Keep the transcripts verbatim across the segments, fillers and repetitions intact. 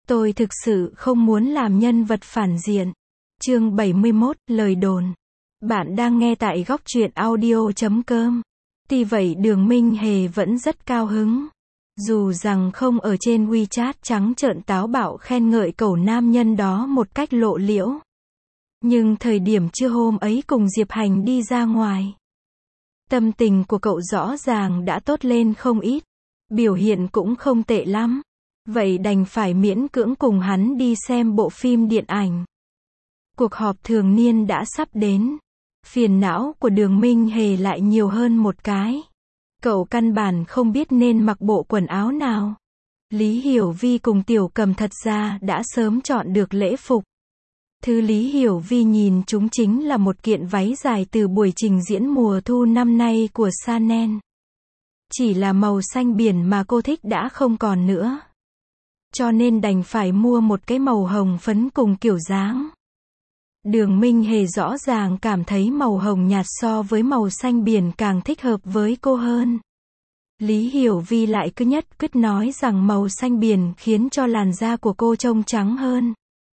Tôi thực sự không muốn làm nhân vật phản diện. Chương bảy mươi mốt, lời đồn. Bạn đang nghe tại góc truyện audio chấm com. Tuy vậy Đường Minh Hề vẫn rất cao hứng. Dù rằng không ở trên WeChat trắng trợn táo bạo khen ngợi cậu nam nhân đó một cách lộ liễu. Nhưng thời điểm trưa hôm ấy cùng Diệp Hành đi ra ngoài, tâm tình của cậu rõ ràng đã tốt lên không ít. Biểu hiện cũng không tệ lắm. Vậy đành phải miễn cưỡng cùng hắn đi xem bộ phim điện ảnh. Cuộc họp thường niên đã sắp đến. Phiền não của Đường Minh Hề lại nhiều hơn một cái. Cậu căn bản không biết nên mặc bộ quần áo nào. Lý Hiểu Vi cùng Tiểu Cầm thật ra đã sớm chọn được lễ phục. Thứ Lý Hiểu Vi nhìn chúng chính là một kiện váy dài từ buổi trình diễn mùa thu năm nay của Chanel. Chỉ là màu xanh biển mà cô thích đã không còn nữa. Cho nên đành phải mua một cái màu hồng phấn cùng kiểu dáng. Đường Minh Hề rõ ràng cảm thấy màu hồng nhạt so với màu xanh biển càng thích hợp với cô hơn. Lý Hiểu Vi lại cứ nhất quyết nói rằng màu xanh biển khiến cho làn da của cô trông trắng hơn.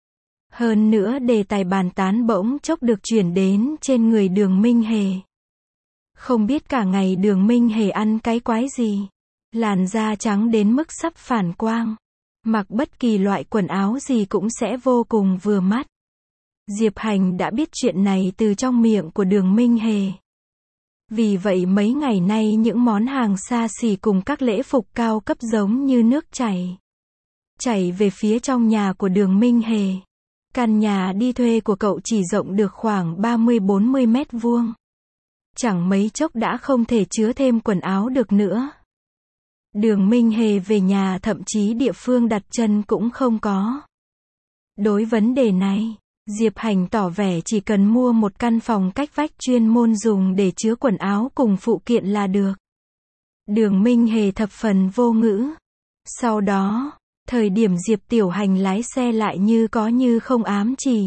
Hơn nữa đề tài bàn tán bỗng chốc được chuyển đến trên người Đường Minh Hề. Không biết cả ngày Đường Minh Hề ăn cái quái gì. Làn da trắng đến mức sắp phản quang. Mặc bất kỳ loại quần áo gì cũng sẽ vô cùng vừa mắt. Diệp Hành đã biết chuyện này từ trong miệng của Đường Minh Hề. Vì vậy mấy ngày nay những món hàng xa xỉ cùng các lễ phục cao cấp giống như nước chảy. Chảy về phía trong nhà của Đường Minh Hề. Căn nhà đi thuê của cậu chỉ rộng được khoảng ba mươi bốn mươi mét vuông. Chẳng mấy chốc đã không thể chứa thêm quần áo được nữa. Đường Minh Hề về nhà thậm chí địa phương đặt chân cũng không có. Đối vấn đề này, Diệp Hành tỏ vẻ chỉ cần mua một căn phòng cách vách chuyên môn dùng để chứa quần áo cùng phụ kiện là được. Đường Minh Hề thập phần vô ngữ. Sau đó, thời điểm Diệp Tiểu Hành lái xe lại như có như không ám chỉ.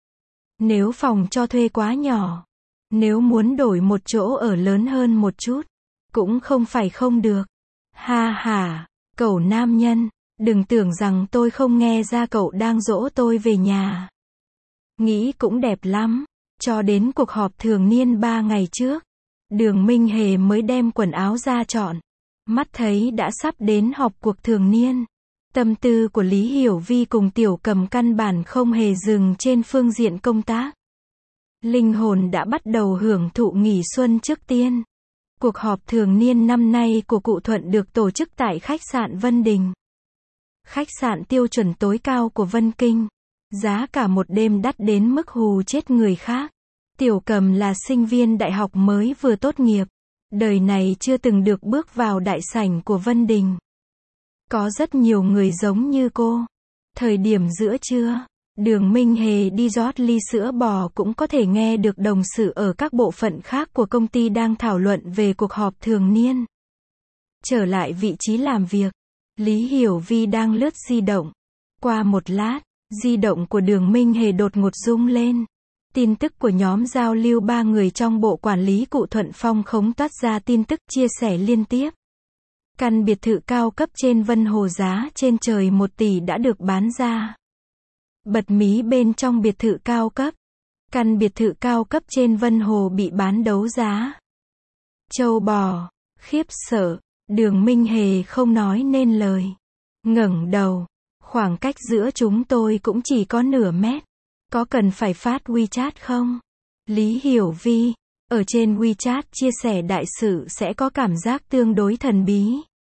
Nếu phòng cho thuê quá nhỏ, nếu muốn đổi một chỗ ở lớn hơn một chút, cũng không phải không được. Ha ha, cậu nam nhân, đừng tưởng rằng tôi không nghe ra cậu đang dỗ tôi về nhà. Nghĩ cũng đẹp lắm. Cho đến cuộc họp thường niên ba ngày trước, Đường Minh Hề mới đem quần áo ra chọn. Mắt thấy đã sắp đến họp cuộc thường niên. Tâm tư của Lý Hiểu Vi cùng Tiểu Cầm căn bản không hề dừng trên phương diện công tác. Linh hồn đã bắt đầu hưởng thụ nghỉ xuân trước tiên. Cuộc họp thường niên năm nay của cụ Thuận được tổ chức tại khách sạn Vân Đình. Khách sạn tiêu chuẩn tối cao của Vân Kinh. Giá cả một đêm đắt đến mức hù chết người khác. Tiểu Cầm là sinh viên đại học mới vừa tốt nghiệp. Đời này chưa từng được bước vào đại sảnh của Vân Đình. Có rất nhiều người giống như cô. Thời điểm giữa trưa, Đường Minh Hề đi rót ly sữa bò cũng có thể nghe được đồng sự ở các bộ phận khác của công ty đang thảo luận về cuộc họp thường niên. Trở lại vị trí làm việc, Lý Hiểu Vi đang lướt di động. Qua một lát, di động của Đường Minh Hề đột ngột rung lên. Tin tức của nhóm giao lưu ba người trong bộ quản lý cụ Thuận Phong khống toát ra tin tức chia sẻ liên tiếp. Căn biệt thự cao cấp trên Vân Hồ giá trên trời một tỷ đã được bán ra. Bật mí bên trong biệt thự cao cấp. Căn biệt thự cao cấp trên Vân Hồ bị bán đấu giá. Châu bò, khiếp sợ, Đường Minh Hề không nói nên lời. Ngẩng đầu, khoảng cách giữa chúng tôi cũng chỉ có nửa mét. Có cần phải phát WeChat không? Lý Hiểu Vi, ở trên WeChat chia sẻ đại sự sẽ có cảm giác tương đối thần bí.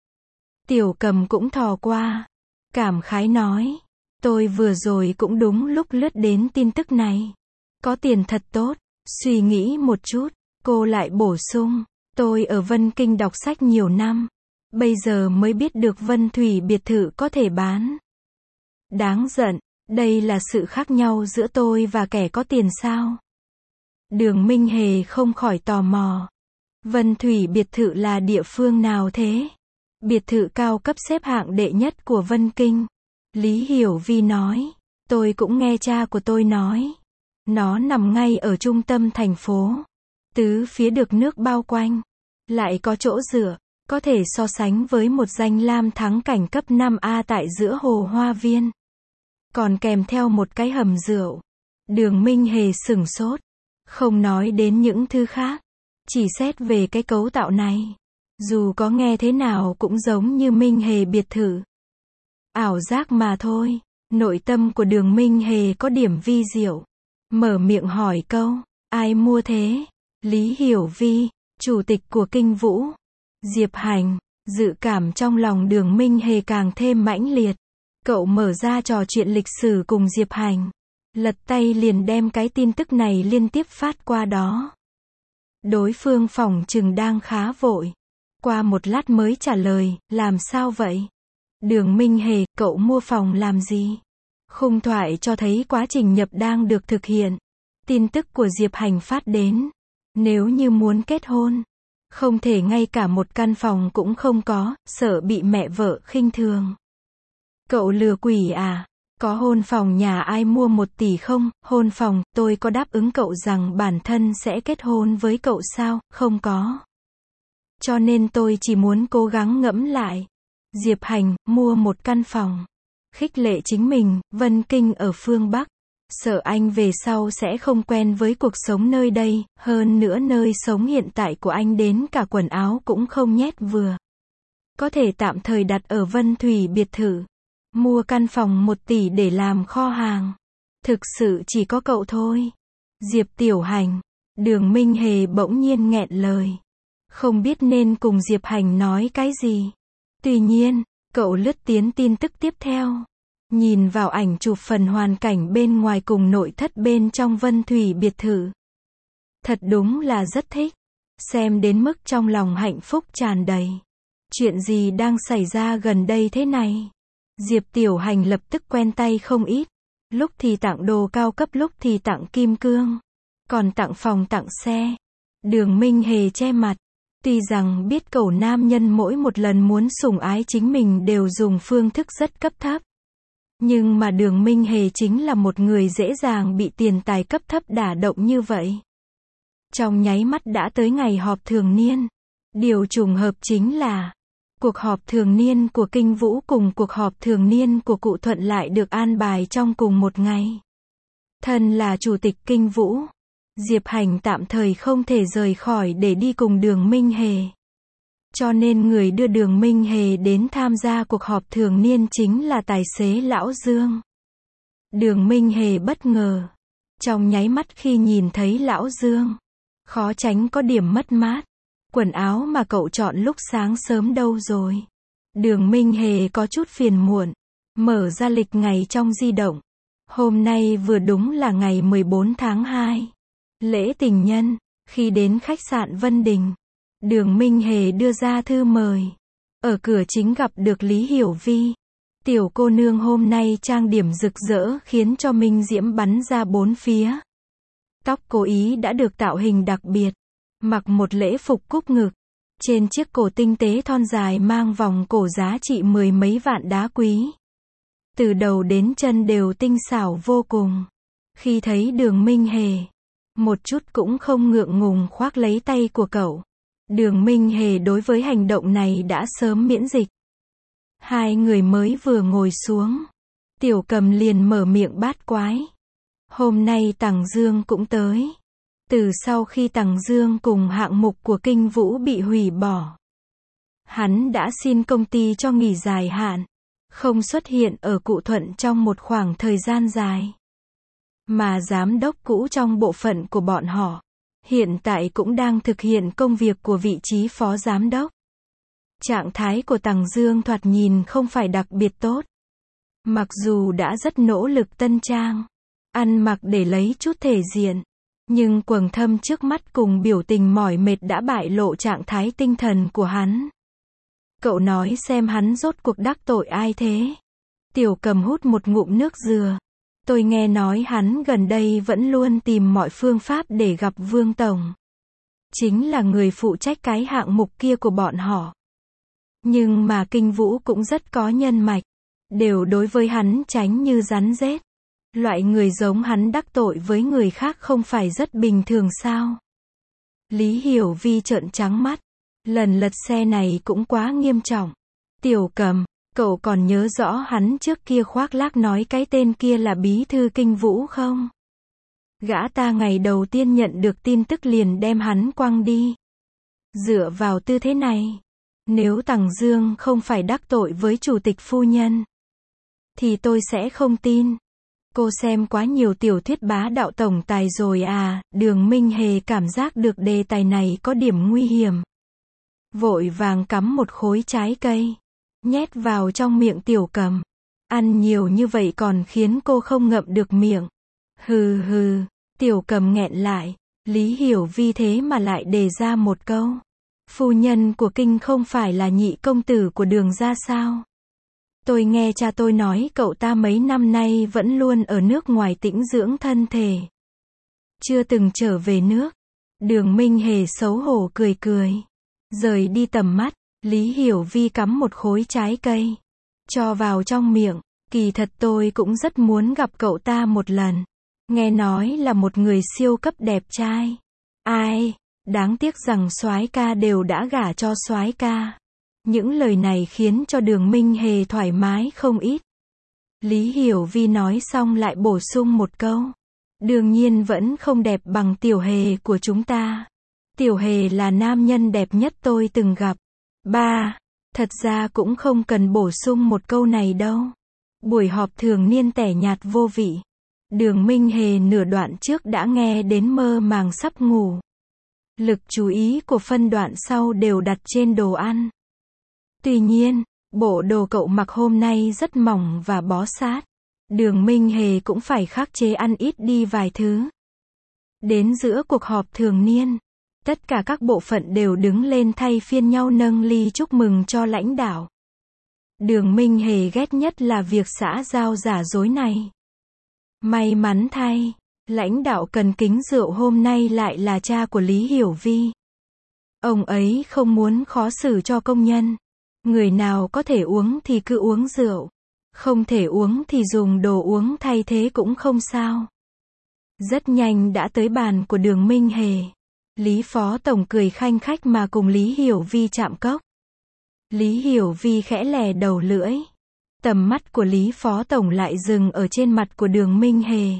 Tiểu Cầm cũng thò qua. Cảm khái nói. Tôi vừa rồi cũng đúng lúc lướt đến tin tức này. Có tiền thật tốt. Suy nghĩ một chút, cô lại bổ sung. Tôi ở Vân Kinh đọc sách nhiều năm. Bây giờ mới biết được Vân Thủy biệt thự có thể bán. Đáng giận, đây là sự khác nhau giữa tôi và kẻ có tiền sao? Đường Minh Hề không khỏi tò mò. Vân Thủy biệt thự là địa phương nào thế? Biệt thự cao cấp xếp hạng đệ nhất của Vân Kinh. Lý Hiểu Vi nói. Tôi cũng nghe cha của tôi nói. Nó nằm ngay ở trung tâm thành phố. Tứ phía được nước bao quanh. Lại có chỗ dựa. Có thể so sánh với một danh lam thắng cảnh cấp năm A tại giữa hồ Hoa Viên. còn kèm theo một cái hầm rượu. Đường Minh Hề sửng sốt. Không nói đến những thứ khác. Chỉ xét về cái cấu tạo này. Dù có nghe thế nào cũng giống như Minh Hề biệt thự. Ảo giác mà thôi. Nội tâm của Đường Minh Hề có điểm vi diệu. Mở miệng hỏi câu, ai mua thế? Lý Hiểu Vi, chủ tịch của Kinh Vũ. Diệp Hành, dự cảm trong lòng Đường Minh Hề càng thêm mãnh liệt. Cậu mở ra trò chuyện lịch sử cùng Diệp Hành. Lật tay liền đem cái tin tức này liên tiếp phát qua đó. Đối phương phỏng chừng đang khá vội. Qua một lát mới trả lời, làm sao vậy? Đường Minh Hề, cậu mua phòng làm gì? Khung thoại cho thấy quá trình nhập đang được thực hiện. Tin tức của Diệp Hành phát đến. Nếu như muốn kết hôn, không thể ngay cả một căn phòng cũng không có, sợ bị mẹ vợ khinh thường. Cậu lừa quỷ à? Có hôn phòng nhà ai mua một tỷ không? Hôn phòng, tôi có đáp ứng cậu rằng bản thân sẽ kết hôn với cậu sao? Không có. Cho nên tôi chỉ muốn cố gắng ngẫm lại. Diệp Hành, mua một căn phòng. Khích lệ chính mình, Vân Kinh ở phương Bắc. Sợ anh về sau sẽ không quen với cuộc sống nơi đây, hơn nữa nơi sống hiện tại của anh đến cả quần áo cũng không nhét vừa. Có thể tạm thời đặt ở Vân Thủy biệt thự. Mua căn phòng một tỷ để làm kho hàng. Thực sự chỉ có cậu thôi. Diệp Tiểu Hành. Đường Minh Hề bỗng nhiên nghẹn lời. Không biết nên cùng Diệp Hành nói cái gì. Tuy nhiên, cậu lướt tiến tin tức tiếp theo. Nhìn vào ảnh chụp phần hoàn cảnh bên ngoài cùng nội thất bên trong Vân Thủy biệt thự. Thật đúng là rất thích. Xem đến mức trong lòng hạnh phúc tràn đầy. Chuyện gì đang xảy ra gần đây thế này? Diệp Tiểu Hành lập tức quen tay không ít. Lúc thì tặng đồ cao cấp, lúc thì tặng kim cương. Còn tặng phòng tặng xe. Đường Minh Hề che mặt. Tuy rằng biết cậu nam nhân mỗi một lần muốn sủng ái chính mình đều dùng phương thức rất cấp thấp. Nhưng mà Đường Minh Hề chính là một người dễ dàng bị tiền tài cấp thấp đả động như vậy. Trong nháy mắt đã tới ngày họp thường niên. Điều trùng hợp chính là cuộc họp thường niên của Kinh Vũ cùng cuộc họp thường niên của cụ Thuận lại được an bài trong cùng một ngày. Thân là chủ tịch Kinh Vũ, Diệp Hành tạm thời không thể rời khỏi để đi cùng Đường Minh Hề. Cho nên người đưa Đường Minh Hề đến tham gia cuộc họp thường niên chính là tài xế Lão Dương. Đường Minh Hề bất ngờ. Trong nháy mắt khi nhìn thấy Lão Dương, khó tránh có điểm mất mát. Quần áo mà cậu chọn lúc sáng sớm đâu rồi? Đường Minh Hề có chút phiền muộn. Mở ra lịch ngày trong di động. Hôm nay vừa đúng là ngày mười bốn tháng hai. Lễ tình nhân. Khi đến khách sạn Vân Đình, Đường Minh Hề đưa ra thư mời. Ở cửa chính gặp được Lý Hiểu Vi. Tiểu cô nương hôm nay trang điểm rực rỡ khiến cho minh diễm bắn ra bốn phía. Tóc cố ý đã được tạo hình đặc biệt. Mặc một lễ phục cúp ngực. Trên chiếc cổ tinh tế thon dài mang vòng cổ giá trị mười mấy vạn đá quý. Từ đầu đến chân đều tinh xảo vô cùng. Khi thấy Đường Minh Hề, một chút cũng không ngượng ngùng khoác lấy tay của cậu. Đường Minh Hề đối với hành động này đã sớm miễn dịch. Hai người mới vừa ngồi xuống. Tiểu Cầm liền mở miệng bát quái. Hôm nay Tằng Dương cũng tới. Từ sau khi Tằng Dương cùng hạng mục của Kinh Vũ bị hủy bỏ, hắn đã xin công ty cho nghỉ dài hạn, không xuất hiện ở cụ Thuận trong một khoảng thời gian dài. Mà giám đốc cũ trong bộ phận của bọn họ, hiện tại cũng đang thực hiện công việc của vị trí phó giám đốc. Trạng thái của Tằng Dương thoạt nhìn không phải đặc biệt tốt. Mặc dù đã rất nỗ lực tân trang, ăn mặc để lấy chút thể diện, nhưng quầng thâm trước mắt cùng biểu tình mỏi mệt đã bại lộ trạng thái tinh thần của hắn. Cậu nói xem hắn rốt cuộc đắc tội ai thế? Tiểu Cầm hút một ngụm nước dừa. Tôi nghe nói hắn gần đây vẫn luôn tìm mọi phương pháp để gặp Vương Tổng. Chính là người phụ trách cái hạng mục kia của bọn họ. Nhưng mà Kinh Vũ cũng rất có nhân mạch. Đều đối với hắn tránh như rắn rết. Loại người giống hắn đắc tội với người khác không phải rất bình thường sao? Lý Hiểu Vi trợn trắng mắt. Lần lật xe này cũng quá nghiêm trọng. Tiểu Cầm, Cậu còn nhớ rõ hắn trước kia khoác lác nói cái tên kia là bí thư kinh vũ không? Gã ta ngày đầu tiên nhận được tin tức liền đem hắn quăng đi. Dựa vào tư thế này, nếu Tằng Dương không phải đắc tội với chủ tịch phu nhân, thì tôi sẽ không tin. Cô xem quá nhiều tiểu thuyết bá đạo tổng tài rồi à? Đường Minh Hề cảm giác được đề tài này có điểm nguy hiểm. Vội vàng cắm một khối trái cây, nhét vào trong miệng Tiểu Cầm. Ăn nhiều như vậy còn khiến cô không ngậm được miệng. Hừ hừ, Tiểu Cầm nghẹn lại. Lý Hiểu Vi thế mà lại đề ra một câu. Phu nhân của Kinh không phải là nhị công tử của Đường gia sao? Tôi nghe cha tôi nói cậu ta mấy năm nay vẫn luôn ở nước ngoài tĩnh dưỡng thân thể. Chưa từng trở về nước. Đường Minh Hề xấu hổ cười cười. Rời đi tầm mắt, Lý Hiểu Vi cắm một khối trái cây, cho vào trong miệng. Kỳ thật tôi cũng rất muốn gặp cậu ta một lần. Nghe nói là một người siêu cấp đẹp trai. Ai, đáng tiếc rằng soái ca đều đã gả cho soái ca. Những lời này khiến cho Đường Minh Hề thoải mái không ít. Lý Hiểu Vi nói xong lại bổ sung một câu. Đương nhiên vẫn không đẹp bằng Tiểu Hề của chúng ta. Tiểu Hề là nam nhân đẹp nhất tôi từng gặp. Ba, thật ra cũng không cần bổ sung một câu này đâu. Buổi họp thường niên tẻ nhạt vô vị. Đường Minh Hề nửa đoạn trước đã nghe đến mơ màng sắp ngủ. Lực chú ý của phân đoạn sau đều đặt trên đồ ăn. Tuy nhiên, bộ đồ cậu mặc hôm nay rất mỏng và bó sát. Đường Minh Hề cũng phải khắc chế ăn ít đi vài thứ. Đến giữa cuộc họp thường niên, tất cả các bộ phận đều đứng lên thay phiên nhau nâng ly chúc mừng cho lãnh đạo. Đường Minh Hề ghét nhất là việc xã giao giả dối này. May mắn thay, lãnh đạo cần kính rượu hôm nay lại là cha của Lý Hiểu Vi. Ông ấy không muốn khó xử cho công nhân. Người nào có thể uống thì cứ uống rượu. Không thể uống thì dùng đồ uống thay thế cũng không sao. Rất nhanh đã tới bàn của Đường Minh Hề. Lý Phó Tổng cười khanh khách mà cùng Lý Hiểu Vi chạm cốc. Lý Hiểu Vi khẽ lè đầu lưỡi. Tầm mắt của Lý Phó Tổng lại dừng ở trên mặt của Đường Minh Hề.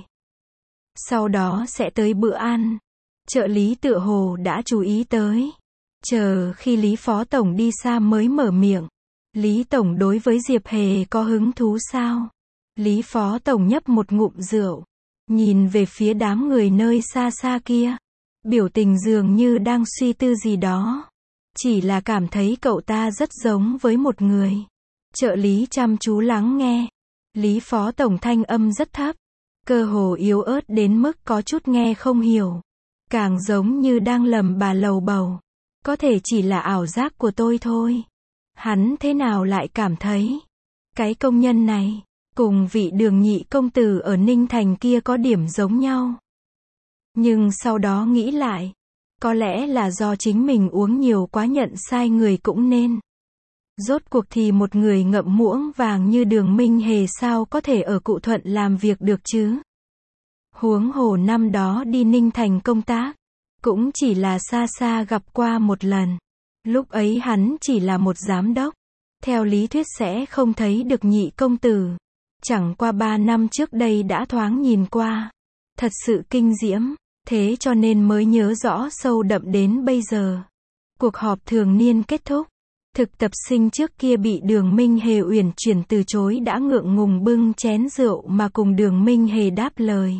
Sau đó sẽ tới bữa ăn. Trợ lý tựa hồ đã chú ý tới. Chờ khi Lý Phó Tổng đi xa mới mở miệng. Lý Tổng đối với Diệp Hề có hứng thú sao? Lý Phó Tổng nhấp một ngụm rượu. Nhìn về phía đám người nơi xa xa kia. Biểu tình dường như đang suy tư gì đó. Chỉ là cảm thấy cậu ta rất giống với một người. Trợ lý chăm chú lắng nghe. Lý Phó Tổng thanh âm rất thấp. Cơ hồ yếu ớt đến mức có chút nghe không hiểu. Càng giống như đang lầm bà lầu bầu. Có thể chỉ là ảo giác của tôi thôi. Hắn thế nào lại cảm thấy cái công nhân này cùng vị Đường nhị công tử ở Ninh Thành kia có điểm giống nhau. Nhưng sau đó nghĩ lại, có lẽ là do chính mình uống nhiều quá nhận sai người cũng nên. Rốt cuộc thì một người ngậm muỗng vàng như Đường Minh Hề sao có thể ở Cụ Thuận làm việc được chứ? Huống hồ năm đó đi Ninh Thành công tác, cũng chỉ là xa xa gặp qua một lần. Lúc ấy hắn chỉ là một giám đốc. Theo lý thuyết sẽ không thấy được nhị công tử. Chẳng qua ba năm trước đây đã thoáng nhìn qua. Thật sự kinh diễm. Thế cho nên mới nhớ rõ sâu đậm đến bây giờ. Cuộc họp thường niên kết thúc. Thực tập sinh trước kia bị Đường Minh Hề uyển chuyển từ chối đã ngượng ngùng bưng chén rượu mà cùng Đường Minh Hề đáp lời.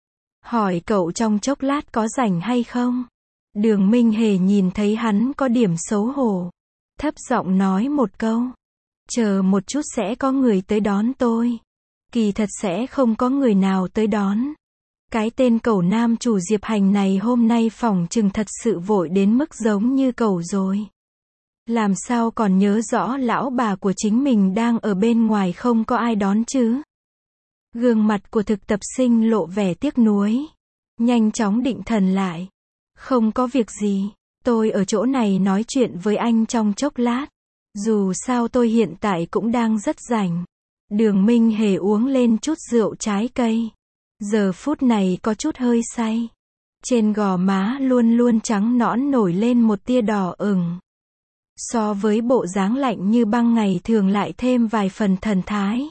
Hỏi cậu trong chốc lát có rảnh hay không? Đường Minh Hề nhìn thấy hắn có điểm xấu hổ. Thấp giọng nói một câu. Chờ một chút sẽ có người tới đón tôi. Kỳ thật sẽ không có người nào tới đón. Cái tên cẩu nam chủ Diệp Hành này hôm nay phỏng chừng thật sự vội đến mức giống như cẩu rồi. Làm sao còn nhớ rõ lão bà của chính mình đang ở bên ngoài không có ai đón chứ? Gương mặt của thực tập sinh lộ vẻ tiếc nuối. Nhanh chóng định thần lại. Không có việc gì. Tôi ở chỗ này nói chuyện với anh trong chốc lát. Dù sao tôi hiện tại cũng đang rất rảnh. Đường Minh Hề uống lên chút rượu trái cây. Giờ phút này có chút hơi say. Trên gò má luôn luôn trắng nõn nổi lên một tia đỏ ửng. So với bộ dáng lạnh như băng ngày thường lại thêm vài phần thần thái.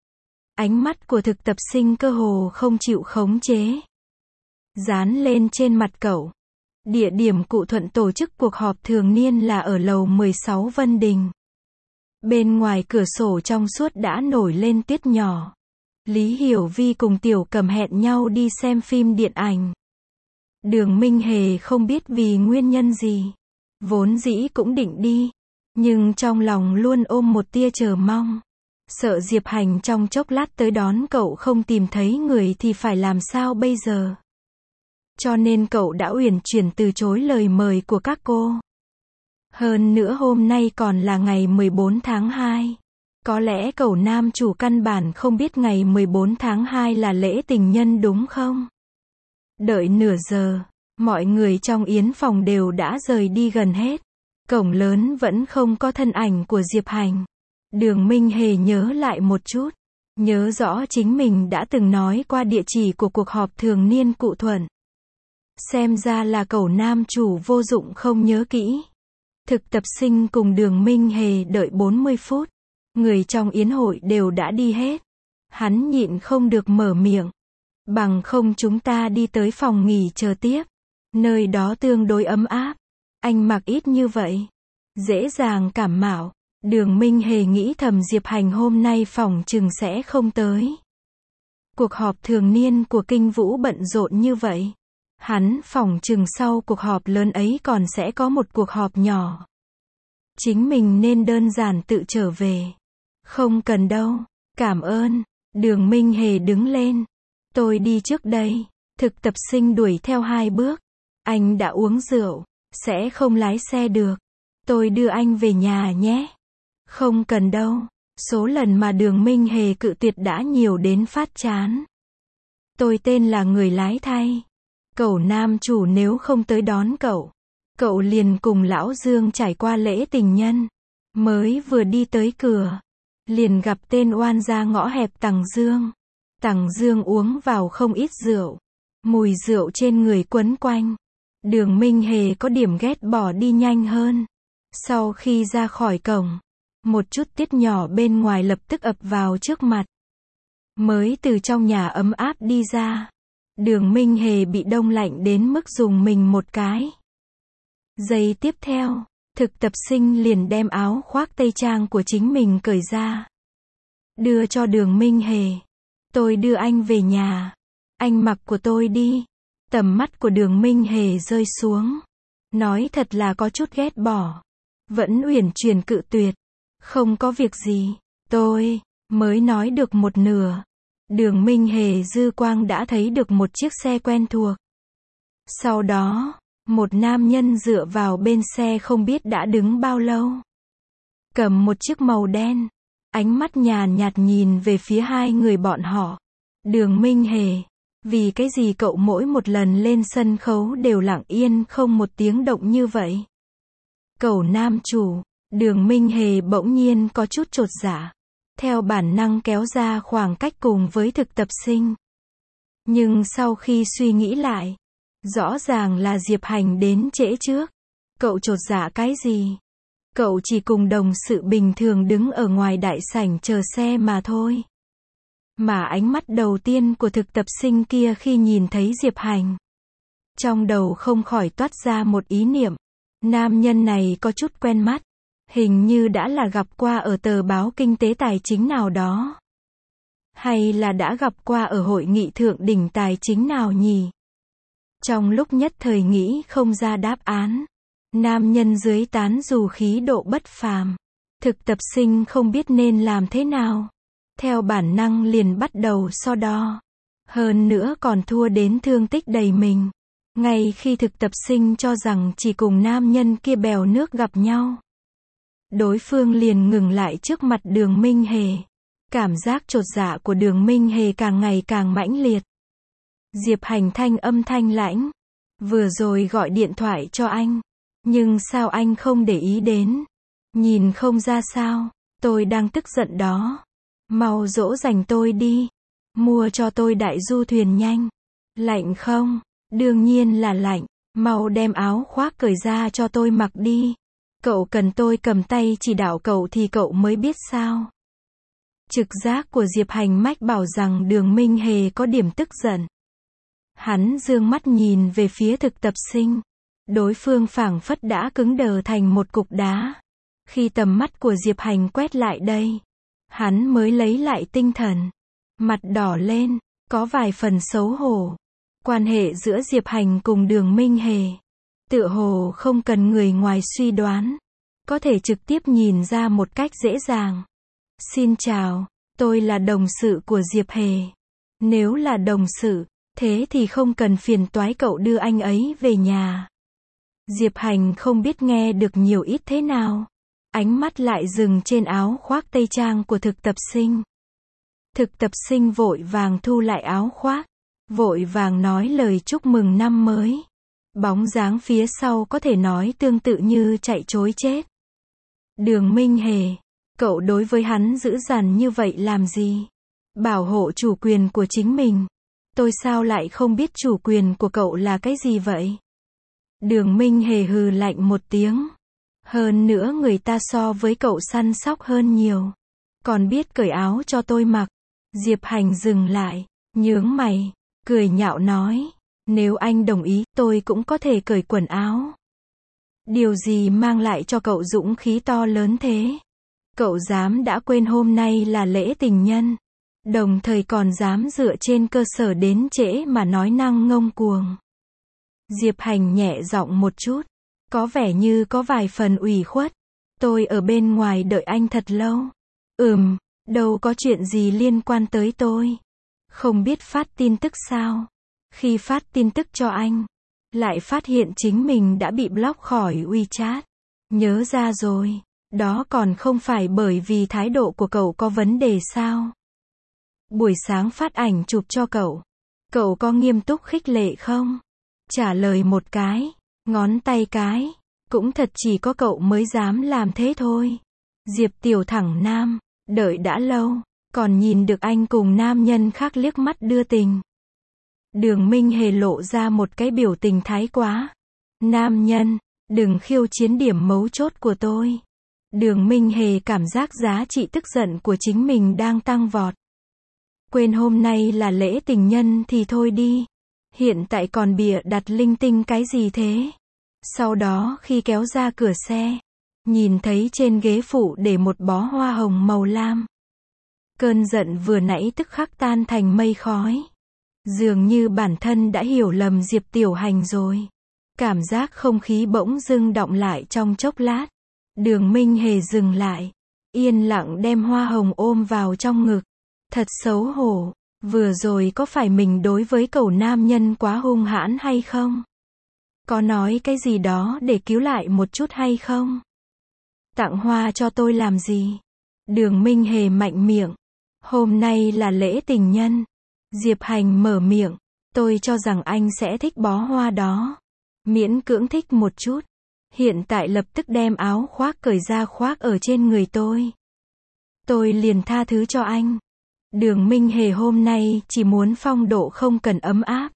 Ánh mắt của thực tập sinh cơ hồ không chịu khống chế. Dán lên trên mặt cậu. Địa điểm cụ Thuận tổ chức cuộc họp thường niên là ở lầu mười sáu Vân Đình. Bên ngoài cửa sổ trong suốt đã nổi lên tuyết nhỏ. Lý Hiểu Vi cùng Tiểu Cầm hẹn nhau đi xem phim điện ảnh. Đường Minh Hề không biết vì nguyên nhân gì. Vốn dĩ cũng định đi. Nhưng trong lòng luôn ôm một tia chờ mong. Sợ Diệp Hành trong chốc lát tới đón cậu không tìm thấy người thì phải làm sao bây giờ. Cho nên cậu đã uyển chuyển từ chối lời mời của các cô. Hơn nữa hôm nay còn là ngày mười bốn tháng hai. Có lẽ cậu nam chủ căn bản không biết ngày mười bốn tháng hai là lễ tình nhân đúng không? Đợi nửa giờ, mọi người trong yến phòng đều đã rời đi gần hết. Cổng lớn vẫn không có thân ảnh của Diệp Hành. Đường Minh Hề nhớ lại một chút. Nhớ rõ chính mình đã từng nói qua địa chỉ của cuộc họp thường niên cụ Thuận. Xem ra là cậu nam chủ vô dụng không nhớ kỹ. Thực tập sinh cùng Đường Minh Hề đợi bốn mươi phút. Người trong yến hội đều đã đi hết. Hắn nhịn không được mở miệng. Bằng không chúng ta đi tới phòng nghỉ chờ tiếp. Nơi đó tương đối ấm áp. Anh mặc ít như vậy. Dễ dàng cảm mạo. Đường Minh Hề nghĩ thầm Diệp Hành hôm nay phòng chừng sẽ không tới. Cuộc họp thường niên của Kinh Vũ bận rộn như vậy. Hắn phòng chừng sau cuộc họp lớn ấy còn sẽ có một cuộc họp nhỏ. Chính mình nên đơn giản tự trở về. Không cần đâu, cảm ơn. Đường Minh Hề đứng lên. Tôi đi trước đây. Thực tập sinh đuổi theo hai bước. Anh đã uống rượu, sẽ không lái xe được. Tôi đưa anh về nhà nhé. Không cần đâu. Số lần mà Đường Minh Hề cự tuyệt đã nhiều đến phát chán. Tôi tên là người lái thay. Cậu nam chủ nếu không tới đón cậu, cậu liền cùng lão Dương trải qua lễ tình nhân. Mới vừa đi tới cửa, liền gặp tên oan gia ngõ hẹp Tằng Dương. Tằng Dương uống vào không ít rượu. Mùi rượu trên người quấn quanh. Đường Minh Hề có điểm ghét bỏ đi nhanh hơn. Sau khi ra khỏi cổng, một chút tiết nhỏ bên ngoài lập tức ập vào trước mặt. Mới từ trong nhà ấm áp đi ra. Đường Minh Hề bị đông lạnh đến mức dùng mình một cái. Giây tiếp theo, thực tập sinh liền đem áo khoác tây trang của chính mình cởi ra. Đưa cho Đường Minh Hề. Tôi đưa anh về nhà. Anh mặc của tôi đi. Tầm mắt của Đường Minh Hề rơi xuống. Nói thật là có chút ghét bỏ. Vẫn uyển chuyển cự tuyệt. Không có việc gì. Tôi mới nói được một nửa. Đường Minh Hề dư quang đã thấy được một chiếc xe quen thuộc. Sau đó, một nam nhân dựa vào bên xe không biết đã đứng bao lâu. Cầm một chiếc màu đen. Ánh mắt nhàn nhạt nhìn về phía hai người bọn họ. Đường Minh Hề, vì cái gì cậu mỗi một lần lên sân khấu đều lặng yên không một tiếng động như vậy? Cậu nam chủ, Đường Minh Hề bỗng nhiên có chút chột dạ. Theo bản năng kéo ra khoảng cách cùng với thực tập sinh. Nhưng sau khi suy nghĩ lại, rõ ràng là Diệp Hành đến trễ trước. Cậu chột dạ cái gì? Cậu chỉ cùng đồng sự bình thường đứng ở ngoài đại sảnh chờ xe mà thôi. Mà ánh mắt đầu tiên của thực tập sinh kia khi nhìn thấy Diệp Hành, trong đầu không khỏi toát ra một ý niệm. Nam nhân này có chút quen mắt. Hình như đã là gặp qua ở tờ báo kinh tế tài chính nào đó. Hay là đã gặp qua ở hội nghị thượng đỉnh tài chính nào nhỉ? Trong lúc nhất thời nghĩ không ra đáp án. Nam nhân dưới tán dù khí độ bất phàm. Thực tập sinh không biết nên làm thế nào. Theo bản năng liền bắt đầu so đo. Hơn nữa còn thua đến thương tích đầy mình. Ngay khi thực tập sinh cho rằng chỉ cùng nam nhân kia bèo nước gặp nhau, đối phương liền ngừng lại trước mặt Đường Minh Hề. Cảm giác chột dạ của Đường Minh Hề càng ngày càng mãnh liệt. Diệp Hành thanh âm thanh lãnh. Vừa rồi gọi điện thoại cho anh. Nhưng sao anh không để ý đến? Nhìn không ra sao? Tôi đang tức giận đó. Mau dỗ dành tôi đi. Mua cho tôi đại du thuyền nhanh. Lạnh không? Đương nhiên là lạnh. Mau đem áo khoác cởi ra cho tôi mặc đi. Cậu cần tôi cầm tay chỉ đạo cậu thì cậu mới biết sao? Trực giác của Diệp Hành mách bảo rằng Đường Minh Hề có điểm tức giận. Hắn dương mắt nhìn về phía thực tập sinh. Đối phương phảng phất đã cứng đờ thành một cục đá. Khi tầm mắt của Diệp Hành quét lại đây, hắn mới lấy lại tinh thần. Mặt đỏ lên, có vài phần xấu hổ. Quan hệ giữa Diệp Hành cùng Đường Minh Hề, tựa hồ không cần người ngoài suy đoán, có thể trực tiếp nhìn ra một cách dễ dàng. Xin chào, tôi là đồng sự của Diệp Hề. Nếu là đồng sự, thế thì không cần phiền toái cậu đưa anh ấy về nhà. Diệp Hành không biết nghe được nhiều ít thế nào. Ánh mắt lại dừng trên áo khoác tây trang của thực tập sinh. Thực tập sinh vội vàng thu lại áo khoác, vội vàng nói lời chúc mừng năm mới. Bóng dáng phía sau có thể nói tương tự như chạy trối chết. Đường Minh Hề, cậu đối với hắn dữ dằn như vậy làm gì? Bảo hộ chủ quyền của chính mình. Tôi sao lại không biết chủ quyền của cậu là cái gì vậy? Đường Minh Hề hừ lạnh một tiếng. Hơn nữa người ta so với cậu săn sóc hơn nhiều. Còn biết cởi áo cho tôi mặc. Diệp Hành dừng lại, nhướng mày, cười nhạo nói. Nếu anh đồng ý, tôi cũng có thể cởi quần áo. Điều gì mang lại cho cậu dũng khí to lớn thế? Cậu dám đã quên hôm nay là lễ tình nhân. Đồng thời còn dám dựa trên cơ sở đến trễ mà nói năng ngông cuồng. Diệp Hành nhẹ giọng một chút, có vẻ như có vài phần ủy khuất. Tôi ở bên ngoài đợi anh thật lâu. Ừm, đâu có chuyện gì liên quan tới tôi. Không biết phát tin tức sao? Khi phát tin tức cho anh, lại phát hiện chính mình đã bị block khỏi WeChat. Nhớ ra rồi, đó còn không phải bởi vì thái độ của cậu có vấn đề sao? Buổi sáng phát ảnh chụp cho cậu, cậu có nghiêm túc khích lệ không? Trả lời một cái, ngón tay cái, cũng thật chỉ có cậu mới dám làm thế thôi. Diệp Tiểu thẳng nam, đợi đã lâu, còn nhìn được anh cùng nam nhân khác liếc mắt đưa tình. Đường Minh Hề lộ ra một cái biểu tình thái quá. Nam nhân, đừng khiêu chiến điểm mấu chốt của tôi. Đường Minh Hề cảm giác giá trị tức giận của chính mình đang tăng vọt. Quên hôm nay là lễ tình nhân thì thôi đi. Hiện tại còn bịa đặt linh tinh cái gì thế? Sau đó khi kéo ra cửa xe, nhìn thấy trên ghế phụ để một bó hoa hồng màu lam. Cơn giận vừa nãy tức khắc tan thành mây khói. Dường như bản thân đã hiểu lầm Diệp Tiểu Hành rồi. Cảm giác không khí bỗng dưng đọng lại trong chốc lát. Đường Minh Hề dừng lại, yên lặng đem hoa hồng ôm vào trong ngực. Thật xấu hổ, vừa rồi có phải mình đối với cậu nam nhân quá hung hãn hay không? Có nói cái gì đó để cứu lại một chút hay không? Tặng hoa cho tôi làm gì? Đường Minh Hề mạnh miệng. Hôm nay là lễ tình nhân. Diệp Hành mở miệng. Tôi cho rằng anh sẽ thích bó hoa đó. Miễn cưỡng thích một chút. Hiện tại lập tức đem áo khoác cởi ra khoác ở trên người tôi. Tôi liền tha thứ cho anh. Đường Minh Hề hôm nay chỉ muốn phong độ không cần ấm áp.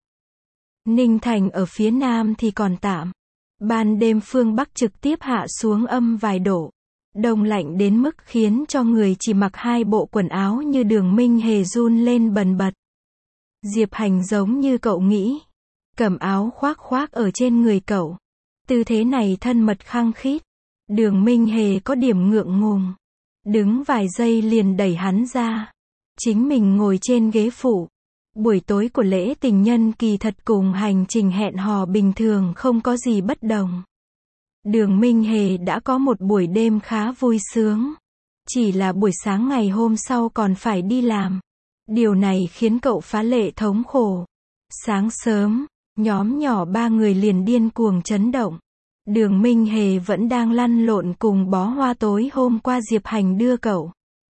Ninh Thành ở phía nam thì còn tạm. Ban đêm phương Bắc trực tiếp hạ xuống âm vài độ. Đông lạnh đến mức khiến cho người chỉ mặc hai bộ quần áo như Đường Minh Hề run lên bần bật. Diệp Hành giống như cậu nghĩ. Cầm áo khoác khoác ở trên người cậu. Tư thế này thân mật khăng khít. Đường Minh Hề có điểm ngượng ngùng. Đứng vài giây liền đẩy hắn ra. Chính mình ngồi trên ghế phụ. Buổi tối của lễ tình nhân kỳ thật cùng hành trình hẹn hò bình thường không có gì bất đồng. Đường Minh Hề đã có một buổi đêm khá vui sướng. Chỉ là buổi sáng ngày hôm sau còn phải đi làm. Điều này khiến cậu phá lệ thống khổ. Sáng sớm, nhóm nhỏ ba người liền điên cuồng chấn động. Đường Minh Hề vẫn đang lăn lộn cùng bó hoa tối hôm qua Diệp Hành đưa cậu.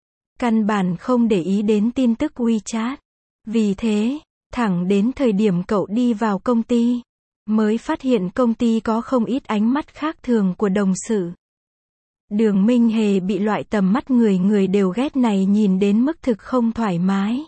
Căn bản không để ý đến tin tức WeChat. Vì thế, thẳng đến thời điểm cậu đi vào công ty, mới phát hiện công ty có không ít ánh mắt khác thường của đồng sự. Đường Minh Hề bị loại tầm mắt người người đều ghét này nhìn đến mức thực không thoải mái.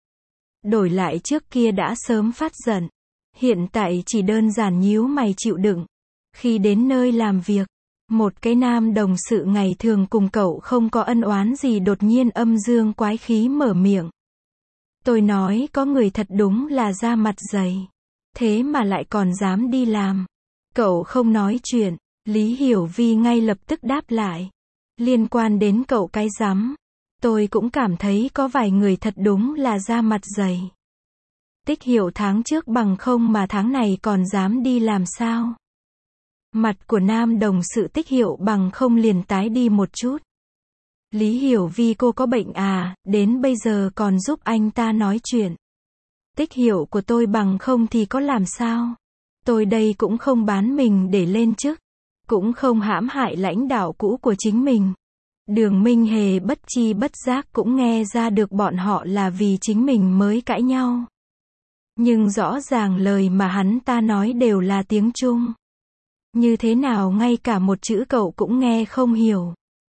Đổi lại trước kia đã sớm phát giận. Hiện tại chỉ đơn giản nhíu mày chịu đựng. Khi đến nơi làm việc, Một cái nam đồng sự ngày thường cùng cậu không có ân oán gì đột nhiên âm dương quái khí mở miệng. Tôi nói có người thật đúng là da mặt dày. Thế mà lại còn dám đi làm. Cậu không nói chuyện. Lý Hiểu Vi ngay lập tức đáp lại. Liên quan đến cậu cái rắm. Tôi cũng cảm thấy có vài người thật đúng là da mặt dày. Tích Hiểu tháng trước bằng không mà tháng này còn dám đi làm sao? Mặt của nam đồng sự Tích Hiểu bằng không liền tái đi một chút. Lý Hiểu Vi cô có bệnh à, đến bây giờ còn giúp anh ta nói chuyện. Tích Hiểu của tôi bằng không thì có làm sao? Tôi đây cũng không bán mình để lên chức. Cũng không hãm hại lãnh đạo cũ của chính mình. Đường Minh Hề bất chi bất giác cũng nghe ra được bọn họ là vì chính mình mới cãi nhau. Nhưng rõ ràng lời mà hắn ta nói đều là tiếng Trung. Như thế nào ngay cả một chữ cậu cũng nghe không hiểu.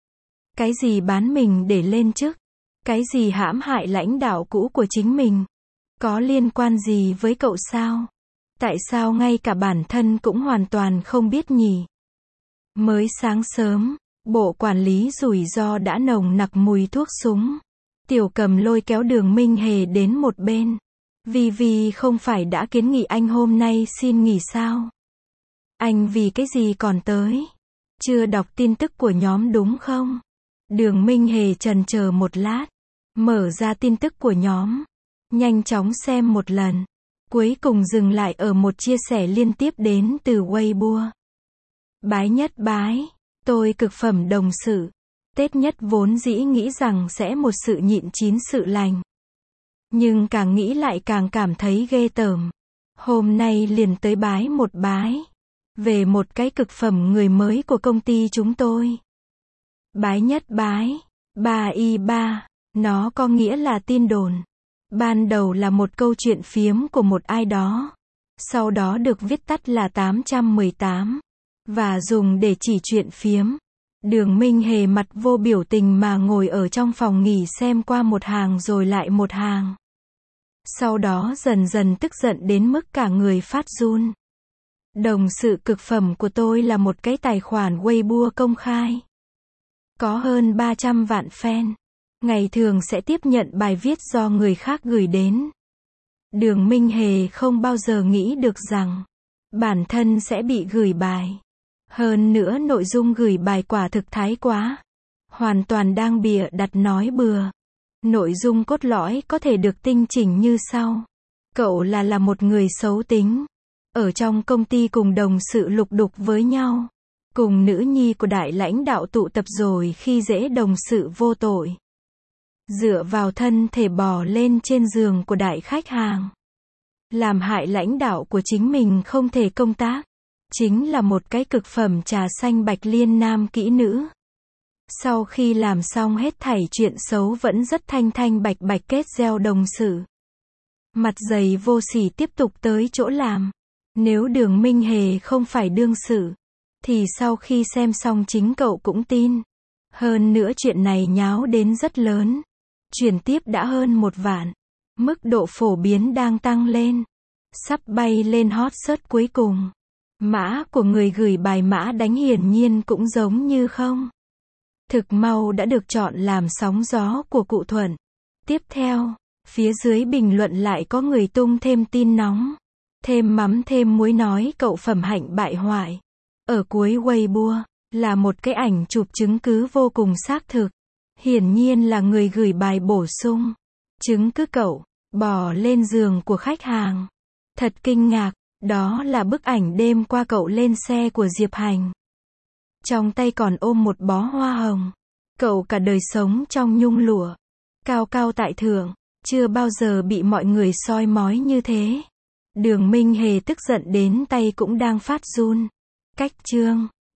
Cái gì bán mình để lên chức? Cái gì hãm hại lãnh đạo cũ của chính mình? Có liên quan gì với cậu sao? Tại sao ngay cả bản thân cũng hoàn toàn không biết nhỉ? Mới sáng sớm, bộ quản lý rủi ro đã nồng nặc mùi thuốc súng. Tiểu Cầm lôi kéo Đường Minh Hề đến một bên. Vì vì không phải đã kiến nghị anh hôm nay xin nghỉ sao? Anh vì cái gì còn tới? Chưa đọc tin tức của nhóm đúng không? Đường Minh Hề chần chờ một lát. Mở ra tin tức của nhóm. Nhanh chóng xem một lần. Cuối cùng dừng lại ở một chia sẻ liên tiếp đến từ Weibo. Bái nhất bái. Tôi cực phẩm đồng sự. Tết nhất vốn dĩ nghĩ rằng sẽ một sự nhịn chín sự lành. Nhưng càng nghĩ lại càng cảm thấy ghê tởm. Hôm nay liền tới bái một bái. Về một cái cực phẩm người mới của công ty chúng tôi. Bái nhất bái. Ba y ba. Nó có nghĩa là tin đồn. Ban đầu là một câu chuyện phiếm của một ai đó. Sau đó được viết tắt là tám trăm mười tám. Và dùng để chỉ chuyện phiếm. Đường Minh Hề mặt vô biểu tình mà ngồi ở trong phòng nghỉ xem qua một hàng rồi lại một hàng. Sau đó dần dần tức giận đến mức cả người phát run. Đồng sự cực phẩm của tôi là một cái tài khoản Weibo công khai. Có hơn ba trăm vạn fan. Ngày thường sẽ tiếp nhận bài viết do người khác gửi đến. Đường Minh Hề không bao giờ nghĩ được rằng bản thân sẽ bị gửi bài. Hơn nữa nội dung gửi bài quả thực thái quá. Hoàn toàn đang bịa đặt nói bừa. Nội dung cốt lõi có thể được tinh chỉnh như sau. Cậu là là một người xấu tính. Ở trong công ty cùng đồng sự lục đục với nhau. Cùng nữ nhi của đại lãnh đạo tụ tập rồi khi dễ đồng sự vô tội. Dựa vào thân thể bò lên trên giường của đại khách hàng. Làm hại lãnh đạo của chính mình không thể công tác. Chính là một cái cực phẩm trà xanh bạch liên nam kỹ nữ. Sau khi làm xong hết thảy chuyện xấu vẫn rất thanh thanh bạch bạch kết gieo đồng sự. Mặt dày vô sỉ tiếp tục tới chỗ làm. Nếu Đường Minh Hề không phải đương sự, thì sau khi xem xong chính cậu cũng tin. Hơn nữa chuyện này nháo đến rất lớn. Chuyển tiếp đã hơn một vạn. Mức độ phổ biến đang tăng lên. Sắp bay lên hot search cuối cùng. Mã của người gửi bài mã đánh hiển nhiên cũng giống như không. Thực mau đã được chọn làm sóng gió của cụ Thuận. Tiếp theo, phía dưới bình luận lại có người tung thêm tin nóng. Thêm mắm thêm muối nói cậu phẩm hạnh bại hoại. Ở cuối Weibo, là một cái ảnh chụp chứng cứ vô cùng xác thực. Hiển nhiên là người gửi bài bổ sung. Chứng cứ cậu, bò lên giường của khách hàng. Thật kinh ngạc, đó là bức ảnh đêm qua cậu lên xe của Diệp Hành. Trong tay còn ôm một bó hoa hồng. Cậu cả đời sống trong nhung lụa. Cao cao tại thượng, chưa bao giờ bị mọi người soi mói như thế. Đường Minh Hề tức giận đến tay cũng đang phát run. Cách chương